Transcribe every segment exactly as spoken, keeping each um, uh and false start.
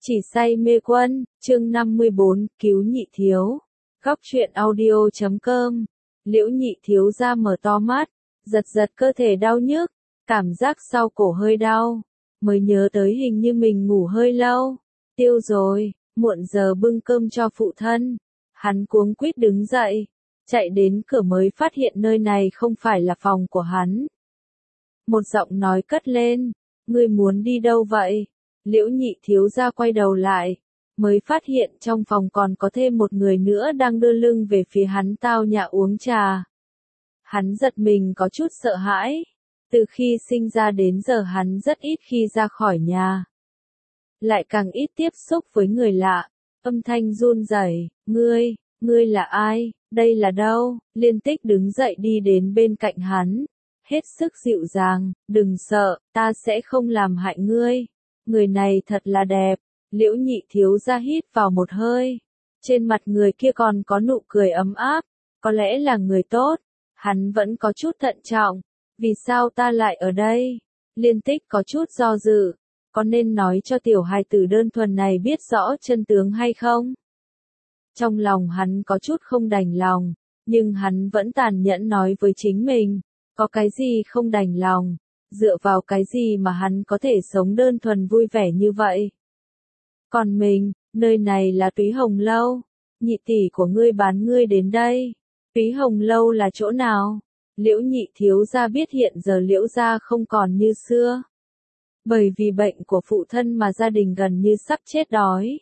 Chỉ say mê quân, chương năm mươi bốn, cứu nhị thiếu. Góc truyện audio chấm com. Liễu nhị thiếu ra mở to mắt, giật giật cơ thể đau nhức, cảm giác sau cổ hơi đau, mới nhớ tới hình như mình ngủ hơi lâu. Tiêu rồi, muộn giờ bưng cơm cho phụ thân. Hắn cuống quýt đứng dậy, chạy đến cửa mới phát hiện nơi này không phải là phòng của hắn. Một giọng nói cất lên, ngươi muốn đi đâu vậy? Liễu nhị thiếu ra quay đầu lại, mới phát hiện trong phòng còn có thêm một người nữa đang đưa lưng về phía hắn tao nhã uống trà. Hắn giật mình có chút sợ hãi, từ khi sinh ra đến giờ hắn rất ít khi ra khỏi nhà. Lại càng ít tiếp xúc với người lạ, âm thanh run rẩy, ngươi, ngươi là ai, đây là đâu? Liên Tích đứng dậy đi đến bên cạnh hắn, hết sức dịu dàng, đừng sợ, ta sẽ không làm hại ngươi. Người này thật là đẹp. Liễu nhị thiếu ra hít vào một hơi. Trên mặt người kia còn có nụ cười ấm áp. Có lẽ là người tốt. Hắn vẫn có chút thận trọng. Vì sao ta lại ở đây? Liên Tích có chút do dự. Có nên nói cho tiểu hài tử đơn thuần này biết rõ chân tướng hay không? Trong lòng hắn có chút không đành lòng. Nhưng hắn vẫn tàn nhẫn nói với chính mình. Có cái gì không đành lòng? Dựa vào cái gì mà hắn có thể sống đơn thuần vui vẻ như vậy? Còn mình, nơi này là Túy Hồng Lâu. Nhị tỷ của ngươi bán ngươi đến đây. Túy Hồng Lâu là chỗ nào? Liễu nhị thiếu gia biết hiện giờ Liễu gia không còn như xưa. Bởi vì bệnh của phụ thân mà gia đình gần như sắp chết đói.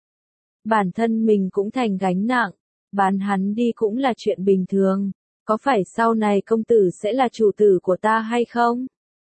Bản thân mình cũng thành gánh nặng, bán hắn đi cũng là chuyện bình thường. Có phải sau này công tử sẽ là chủ tử của ta hay không?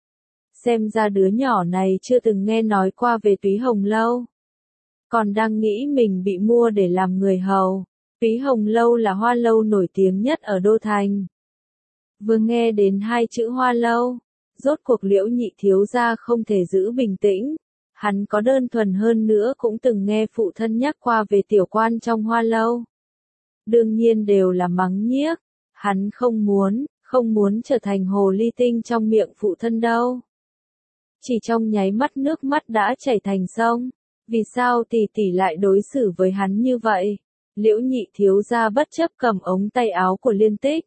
Xem ra đứa nhỏ này chưa từng nghe nói qua về Túy Hồng Lâu. Còn đang nghĩ mình bị mua để làm người hầu. Túy Hồng Lâu là hoa lâu nổi tiếng nhất ở Đô Thành. Vừa nghe đến hai chữ hoa lâu, rốt cuộc Liễu nhị thiếu gia không thể giữ bình tĩnh. Hắn có đơn thuần hơn nữa cũng từng nghe phụ thân nhắc qua về tiểu quan trong hoa lâu. Đương nhiên đều là mắng nhiếc. Hắn không muốn, không muốn trở thành hồ ly tinh trong miệng phụ thân đâu. Chỉ trong nháy mắt nước mắt đã chảy thành sông. Vì sao tỷ tỷ lại đối xử với hắn như vậy? Liễu nhị thiếu gia bất chấp cầm ống tay áo của Liên Tích.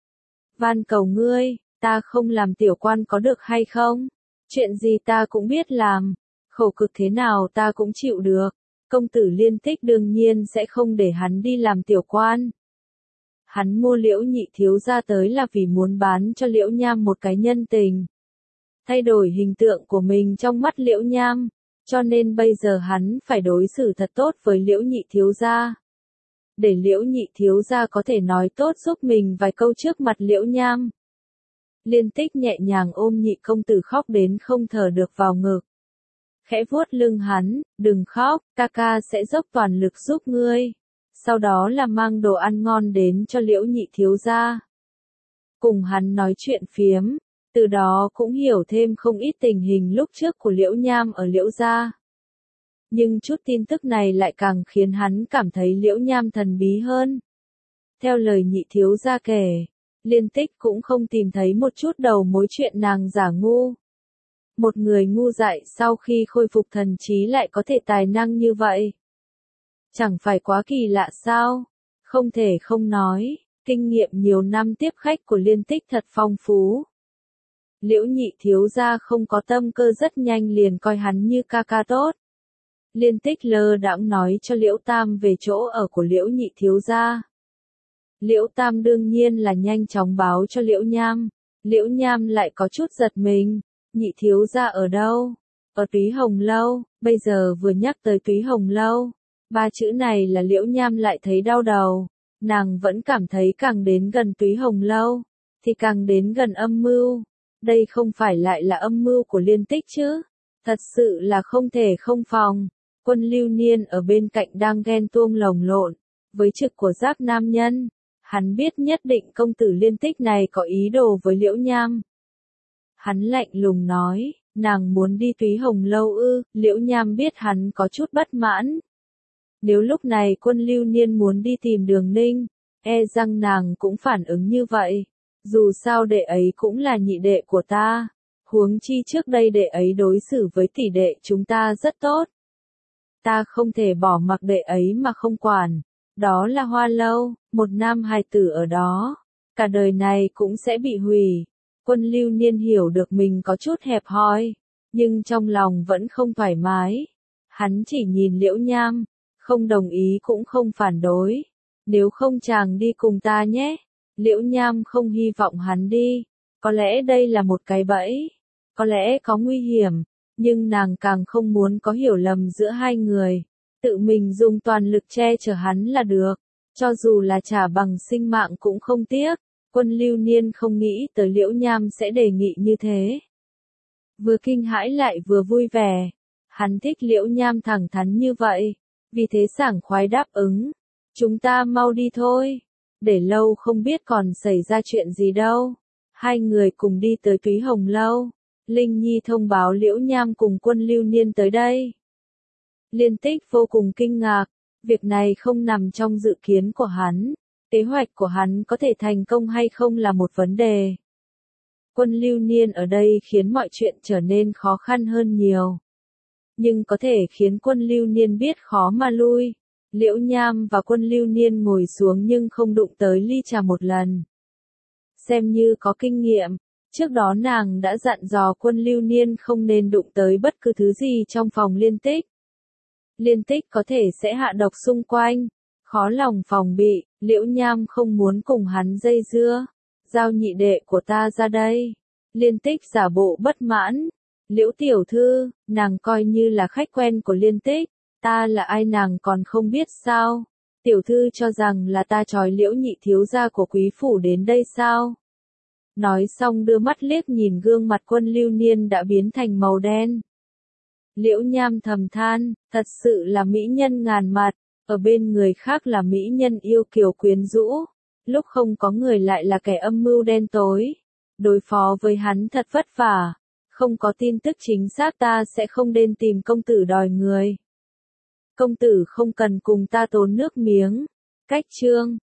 Van cầu ngươi, ta không làm tiểu quan có được hay không? Chuyện gì ta cũng biết làm. Khổ cực thế nào ta cũng chịu được. Công tử Liên Tích đương nhiên sẽ không để hắn đi làm tiểu quan. Hắn mua Liễu nhị thiếu gia tới là vì muốn bán cho Liễu Nham một cái nhân tình. Thay đổi hình tượng của mình trong mắt Liễu Nham, cho nên bây giờ hắn phải đối xử thật tốt với Liễu nhị thiếu gia. Để Liễu nhị thiếu gia có thể nói tốt giúp mình vài câu trước mặt Liễu Nham. Liên Tích nhẹ nhàng ôm nhị công tử khóc đến không thở được vào ngực. Khẽ vuốt lưng hắn, đừng khóc, ca ca sẽ dốc toàn lực giúp ngươi. Sau đó là mang đồ ăn ngon đến cho Liễu nhị thiếu gia. Cùng hắn nói chuyện phiếm. Từ đó cũng hiểu thêm không ít tình hình lúc trước của Liễu Nham ở Liễu gia. Nhưng chút tin tức này lại càng khiến hắn cảm thấy Liễu Nham thần bí hơn. Theo lời nhị thiếu gia kể, Liên Tích cũng không tìm thấy một chút đầu mối chuyện nàng giả ngu. Một người ngu dại sau khi khôi phục thần trí lại có thể tài năng như vậy. Chẳng phải quá kỳ lạ sao? Không thể không nói, kinh nghiệm nhiều năm tiếp khách của Liên Tích thật phong phú. Liễu nhị thiếu gia không có tâm cơ rất nhanh liền coi hắn như ca ca tốt. Liên Tích lơ đãng nói cho Liễu Tam về chỗ ở của Liễu nhị thiếu gia. Liễu Tam đương nhiên là nhanh chóng báo cho Liễu Nham. Liễu Nham lại có chút giật mình. Nhị thiếu gia ở đâu? Ở Túy Hồng Lâu. Bây giờ vừa nhắc tới Túy Hồng Lâu, ba chữ này là Liễu Nham lại thấy đau đầu. Nàng vẫn cảm thấy càng đến gần Túy Hồng Lâu, thì càng đến gần âm mưu. Đây không phải lại là âm mưu của Liên Tích chứ? Thật sự là không thể không phòng. Quân Lưu Niên ở bên cạnh đang ghen tuông lồng lộn với trực của Giáp nam nhân. Hắn biết nhất định công tử Liên Tích này có ý đồ với Liễu Nham. Hắn lạnh lùng nói, nàng muốn đi Túy Hồng Lâu ư? Liễu Nham biết hắn có chút bất mãn. Nếu lúc này Quân Lưu Niên muốn đi tìm Đường Ninh, e rằng nàng cũng phản ứng như vậy. Dù sao đệ ấy cũng là nhị đệ của ta. Huống chi trước đây đệ ấy đối xử với tỷ đệ chúng ta rất tốt. ta không thể bỏ mặc đệ ấy mà không quản. Đó là Hoa Lâu, một nam hài tử ở đó, cả đời này cũng sẽ bị hủy. Quân Lưu Niên hiểu được mình có chút hẹp hòi, nhưng trong lòng vẫn không thoải mái. Hắn chỉ nhìn Liễu Nham, không đồng ý cũng không phản đối. Nếu không chàng đi cùng ta nhé. Liễu Nham không hy vọng hắn đi. Có lẽ đây là một cái bẫy. Có lẽ có nguy hiểm. Nhưng nàng càng không muốn có hiểu lầm giữa hai người. Tự mình dùng toàn lực che chở hắn là được. Cho dù là trả bằng sinh mạng cũng không tiếc. Quân Lưu Niên không nghĩ tới Liễu Nham sẽ đề nghị như thế. Vừa kinh hãi lại vừa vui vẻ. Hắn thích Liễu Nham thẳng thắn như vậy. Vì thế sảng khoái đáp ứng. Chúng ta mau đi thôi. Để lâu không biết còn xảy ra chuyện gì đâu. Hai người cùng đi tới Túy Hồng Lâu. Linh Nhi thông báo Liễu Nham cùng Quân Lưu Niên tới đây. Liên Tích vô cùng kinh ngạc. Việc này không nằm trong dự kiến của hắn. Kế hoạch của hắn có thể thành công hay không là một vấn đề. Quân Lưu Niên ở đây khiến mọi chuyện trở nên khó khăn hơn nhiều. Nhưng có thể khiến Quân Lưu Niên biết khó mà lui. Liễu Nham và Quân Lưu Niên ngồi xuống nhưng không đụng tới ly trà một lần. Xem như có kinh nghiệm, trước đó nàng đã dặn dò Quân Lưu Niên không nên đụng tới bất cứ thứ gì trong phòng Liên Tích. Liên Tích có thể sẽ hạ độc xung quanh, khó lòng phòng bị. Liễu Nham không muốn cùng hắn dây dưa. Giao nhị đệ của ta ra đây. Liên Tích giả bộ bất mãn. Liễu tiểu thư, nàng coi như là khách quen của Liên Tích. Ta là ai nàng còn không biết sao? Tiểu thư cho rằng là ta trói Liễu nhị thiếu gia của quý phủ đến đây sao? Nói xong đưa mắt liếc nhìn gương mặt Quân Lưu Niên đã biến thành màu đen. Liễu Nham thầm than, thật sự là mỹ nhân ngàn mặt, ở bên người khác là mỹ nhân yêu kiều quyến rũ, lúc không có người lại là kẻ âm mưu đen tối. Đối phó với hắn thật vất vả, không có tin tức chính xác ta sẽ không đến tìm công tử đòi người. Công tử không cần cùng ta tốn nước miếng. Cách chương